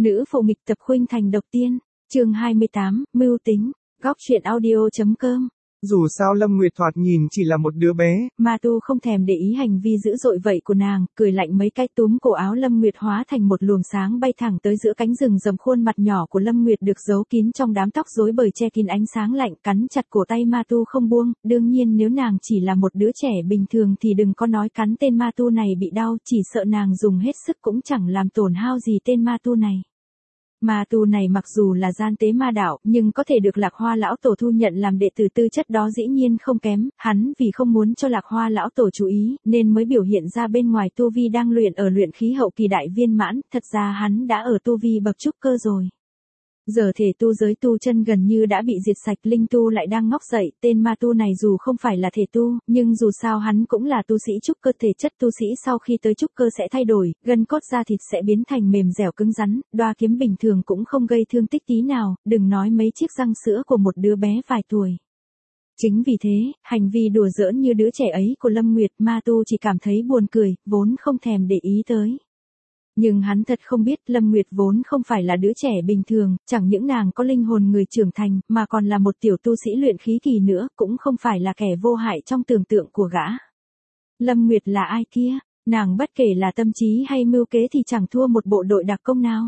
Nữ phụ nghịch tập khuynh thành độc tiên, chương 28, mưu tính, góc truyện audio.com. Dù sao Lâm Nguyệt thoạt nhìn chỉ là một đứa bé. Ma Tu không thèm để ý hành vi dữ dội vậy của nàng, cười lạnh mấy cái túm cổ áo Lâm Nguyệt hóa thành một luồng sáng bay thẳng tới giữa cánh rừng rậm. Khuôn mặt nhỏ của Lâm Nguyệt được giấu kín trong đám tóc rối bời che kín ánh sáng lạnh, cắn chặt cổ tay Ma Tu không buông. Đương nhiên nếu nàng chỉ là một đứa trẻ bình thường thì đừng có nói cắn tên Ma Tu này bị đau, chỉ sợ nàng dùng hết sức cũng chẳng làm tổn hao gì tên Ma Tu này. Ma Tu này mặc dù là gian tế ma đạo, nhưng có thể được Lạc Hoa lão tổ thu nhận làm đệ tử, tư chất đó dĩ nhiên không kém. Hắn vì không muốn cho Lạc Hoa lão tổ chú ý, nên mới biểu hiện ra bên ngoài tu vi đang luyện ở luyện khí hậu kỳ đại viên mãn, thật ra hắn đã ở tu vi bậc trúc cơ rồi. Giờ thể tu giới tu chân gần như đã bị diệt sạch, linh tu lại đang ngóc dậy. Tên Ma Tu này dù không phải là thể tu, nhưng dù sao hắn cũng là tu sĩ trúc cơ. Thể chất tu sĩ sau khi tới trúc cơ sẽ thay đổi, gân cốt da thịt sẽ biến thành mềm dẻo cứng rắn, đoa kiếm bình thường cũng không gây thương tích tí nào, đừng nói mấy chiếc răng sữa của một đứa bé vài tuổi. Chính vì thế, hành vi đùa giỡn như đứa trẻ ấy của Lâm Nguyệt, Ma Tu chỉ cảm thấy buồn cười, vốn không thèm để ý tới. Nhưng hắn thật không biết Lâm Nguyệt vốn không phải là đứa trẻ bình thường, chẳng những nàng có linh hồn người trưởng thành, mà còn là một tiểu tu sĩ luyện khí kỳ nữa, cũng không phải là kẻ vô hại trong tưởng tượng của gã. Lâm Nguyệt là ai kia? Nàng bất kể là tâm trí hay mưu kế thì chẳng thua một bộ đội đặc công nào.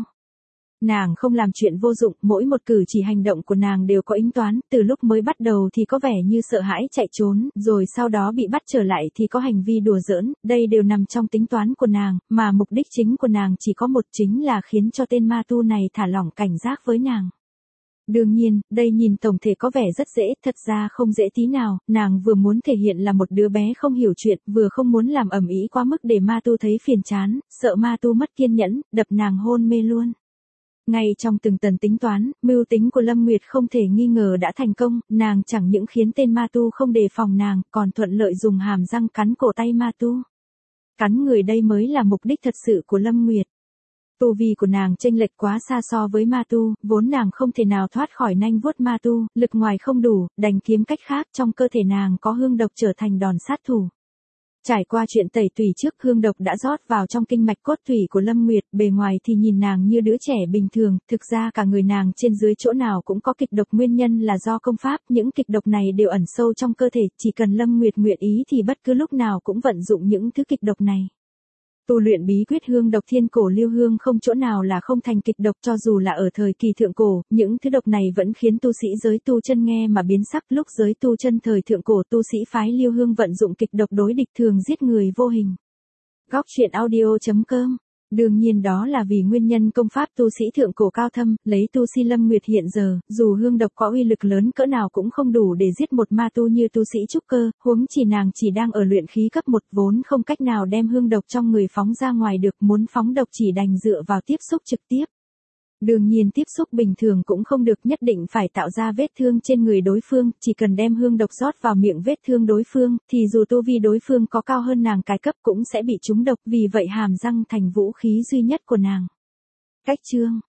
Nàng không làm chuyện vô dụng, mỗi một cử chỉ hành động của nàng đều có tính toán, từ lúc mới bắt đầu thì có vẻ như sợ hãi chạy trốn, rồi sau đó bị bắt trở lại thì có hành vi đùa giỡn, đây đều nằm trong tính toán của nàng, mà mục đích chính của nàng chỉ có một, chính là khiến cho tên Ma Tu này thả lỏng cảnh giác với nàng. Đương nhiên, đây nhìn tổng thể có vẻ rất dễ, thật ra không dễ tí nào, nàng vừa muốn thể hiện là một đứa bé không hiểu chuyện, vừa không muốn làm ầm ĩ quá mức để Ma Tu thấy phiền chán, sợ Ma Tu mất kiên nhẫn, đập nàng hôn mê luôn. Ngay trong từng tần tính toán, mưu tính của Lâm Nguyệt không thể nghi ngờ đã thành công, nàng chẳng những khiến tên Ma Tu không đề phòng nàng, còn thuận lợi dùng hàm răng cắn cổ tay Ma Tu. Cắn người đây mới là mục đích thật sự của Lâm Nguyệt. Tu vi của nàng chênh lệch quá xa so với Ma Tu, vốn nàng không thể nào thoát khỏi nanh vuốt Ma Tu, lực ngoài không đủ, đành kiếm cách khác, trong cơ thể nàng có hương độc trở thành đòn sát thủ. Trải qua chuyện tẩy tủy trước, hương độc đã rót vào trong kinh mạch cốt tủy của Lâm Nguyệt, bề ngoài thì nhìn nàng như đứa trẻ bình thường, thực ra cả người nàng trên dưới chỗ nào cũng có kịch độc, nguyên nhân là do công pháp, những kịch độc này đều ẩn sâu trong cơ thể, chỉ cần Lâm Nguyệt nguyện ý thì bất cứ lúc nào cũng vận dụng những thứ kịch độc này. Tu luyện bí quyết hương độc thiên cổ lưu hương không chỗ nào là không thành kịch độc, cho dù là ở thời kỳ thượng cổ, những thứ độc này vẫn khiến tu sĩ giới tu chân nghe mà biến sắc. Lúc giới tu chân thời thượng cổ, tu sĩ phái lưu hương vận dụng kịch độc đối địch thường giết người vô hình. Góc truyện audio.com. Đương nhiên đó là vì nguyên nhân công pháp tu sĩ thượng cổ cao thâm, lấy tu si Lâm Nguyệt hiện giờ, dù hương độc có uy lực lớn cỡ nào cũng không đủ để giết một ma tu như tu sĩ trúc cơ, huống chỉ nàng chỉ đang ở luyện khí cấp 1, vốn không cách nào đem hương độc trong người phóng ra ngoài được, muốn phóng độc chỉ đành dựa vào tiếp xúc trực tiếp. Đương nhiên tiếp xúc bình thường cũng không được, nhất định phải tạo ra vết thương trên người đối phương, chỉ cần đem hương độc rót vào miệng vết thương đối phương, thì dù tu vi đối phương có cao hơn nàng cái cấp cũng sẽ bị trúng độc, vì vậy hàm răng thành vũ khí duy nhất của nàng. Cách chương